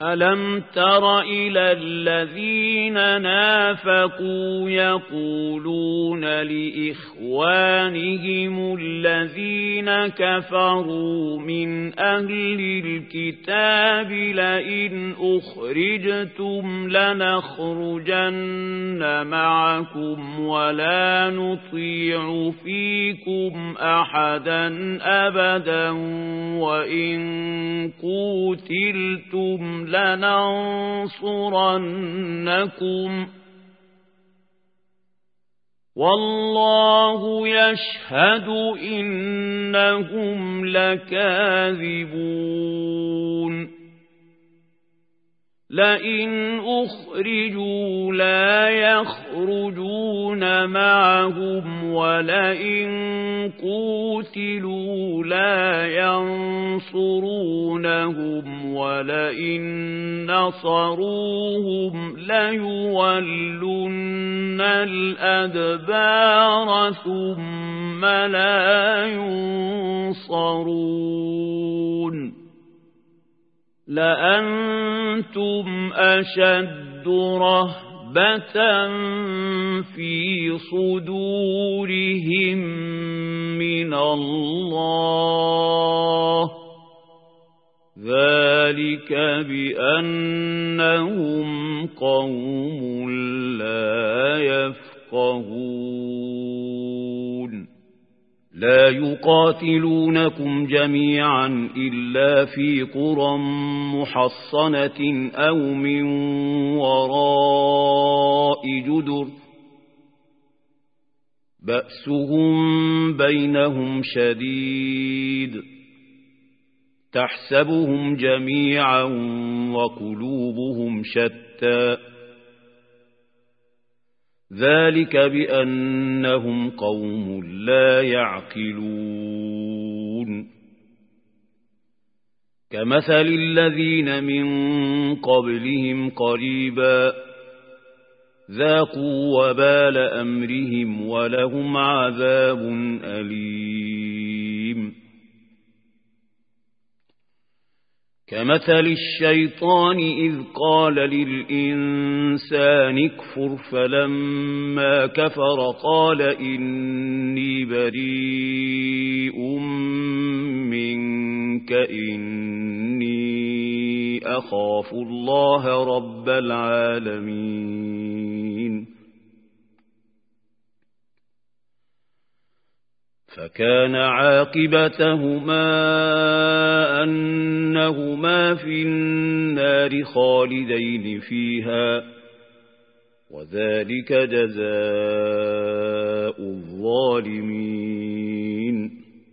ألم تر إلى الذين نافقوا يقولون لإخوانهم الذين كفروا من أهل الكتاب لئن أخرجتم لنخرجن معكم ولا نطيع فيكم أحدا أبدا وإن قوتلتم لننصرنكم والله يشهد إنهم لكاذبون لئن أخرجوا لا يخرجون معهم ولئن قوتلوا لا ينصرونهم ولئن نصروهم ليولن الأدبار ثم لا ينصرون لأنتم أشد رهبة في صدورهم من الله ذلك بأنهم قوم لا يفقهون لا يقاتلونكم جميعا إلا في قرى محصنة أو من وراء جدر بأسهم بينهم شديد تحسبهم جميعا وقلوبهم شتى ذلك بأنهم قوم لا يعقلون كمثل الذين من قبلهم قريبا ذاقوا وبال أمرهم ولهم عذاب أليم كمثل الشيطان إذ قال للإنسان اكفر فلما كفر قال إني بريء منك إني أخاف الله رب العالمين فكان عاقبتهما أنهما في النار خالدين فيها وذلك جزاء الظالمين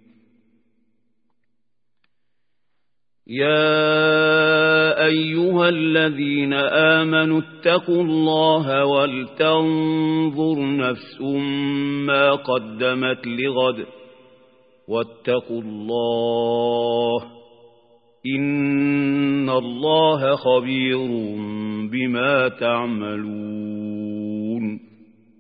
يا أيها الذين آمنوا اتقوا الله ولتنظر نفس ما قدمت لغد واتقوا الله إن الله خبير بما تعملون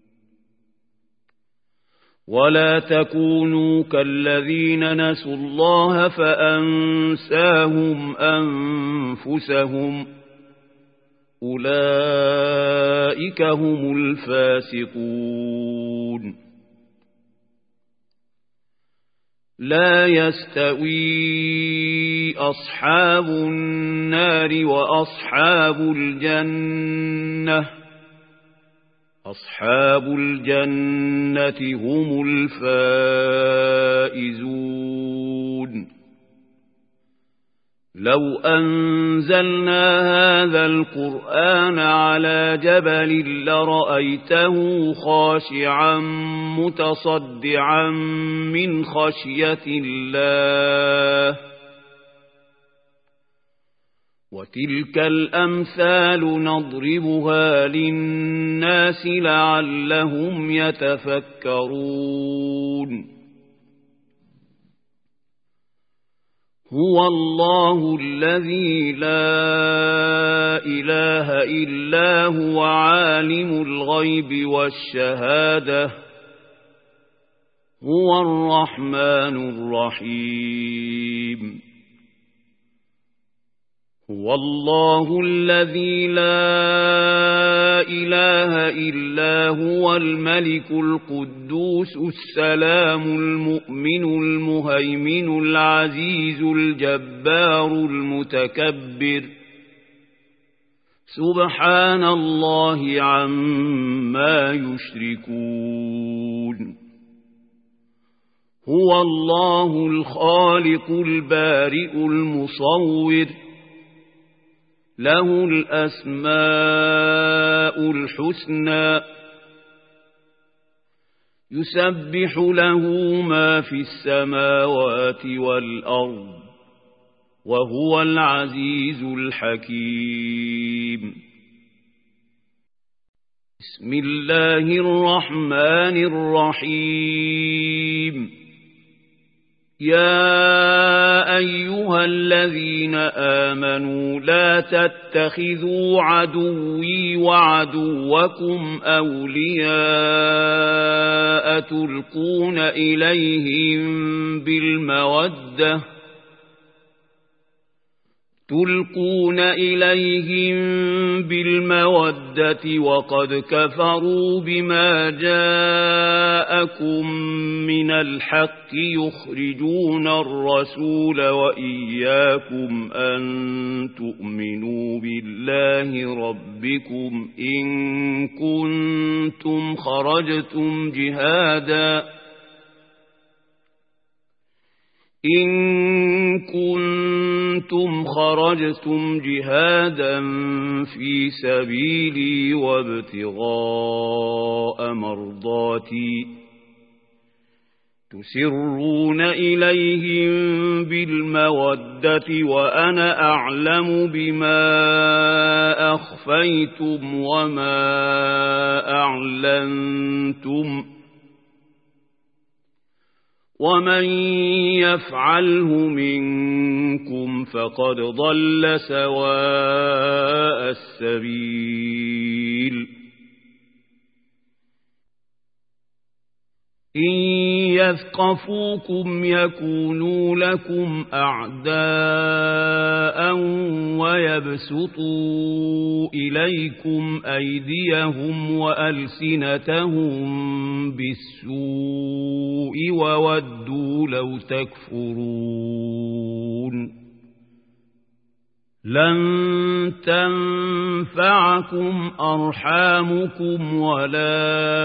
ولا تكونوا كالذين نسوا الله فأنساهم أنفسهم أولئك هم الفاسقون لا يستوي أصحاب النار وأصحاب الجنة أصحاب الجنة هم الفائزون لو أنزلنا هذا القرآن على جبل لرأيته خاشعا متصدعا من خشية الله وتلك الأمثال نضربها للناس لعلهم يتفكرون هو الله الذي لا إله إلا هو عالم الغيب والشهادة هو الرحمن الرحيم هو الله الذي لا إله إلا هو الملك القدوس السلام المؤمن المهيمن العزيز الجبار المتكبر سبحان الله عما يشركون هو الله الخالق البارئ المصور له الأسماء الحسنى يسبح له ما في السماوات والأرض وهو العزيز الحكيم بسم الله الرحمن الرحيم يا أيها الذين آمنوا لا تتخذوا عدوي وعدوكم أولياء تلقون إليهم بالمودة وقد كفروا بما جاءكم من الحق يخرجون الرسول وإياكم أن تؤمنوا بالله ربكم إن كنتم خرجتم جهادا في سبيلي وابتغاء مرضاتي تسرون إليهم بالمودة وأنا أعلم بما أخفيتم وما أعلنتم ومن يفعله منكم فقد ضل سواء السبيل إن يثقفوكم يكونوا لكم أعداء ويبسطوا إليكم أيديهم وألسنتهم بالسوء وودوا لو تكفرون لن تنفعكم أرحامكم ولا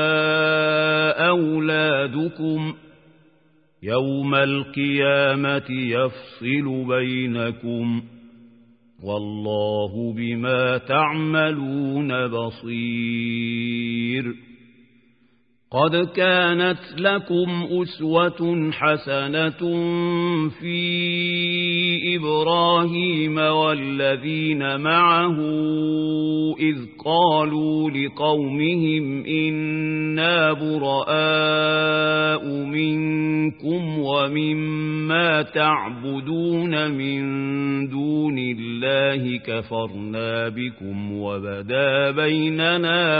أولادكم يوم القيامة يفصل بينكم والله بما تعملون بصير قد كانت لكم أسوة حسنة في إبراهيم والذين معه إذ قالوا لقومهم إنا براء منكم ومما تعبدون من دون الله كفرنا بكم وبدا بيننا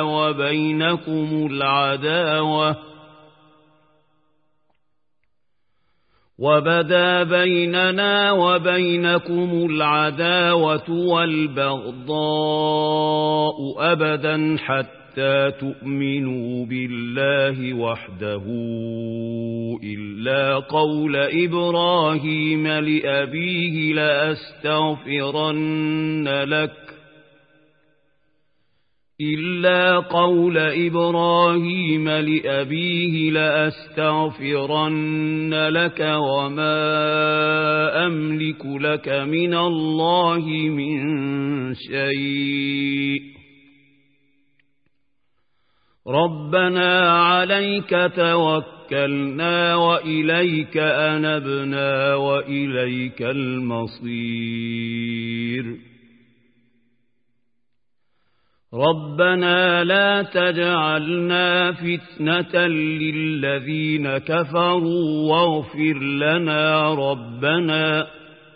وبينكم العداوة والبغضاء أبدا حتى تؤمنوا بالله وحده إلا قول إبراهيم لأبيه لأستغفرن لك وما أملك لك من الله من شيء ربنا عليك توكلنا وإليك أنبنا وإليك المصير ربنا لا تجعلنا فتنة للذين كفروا واغفر لنا ربنا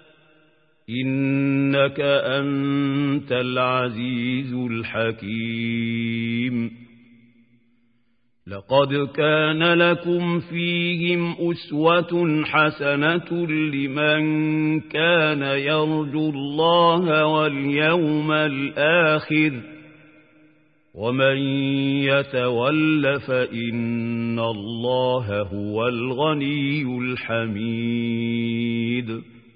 إنك أنت العزيز الحكيم لقد كان لكم فيهم أسوة حسنة لمن كان يرجو الله واليوم الآخر ومن يتول فإن الله هو الغني الحميد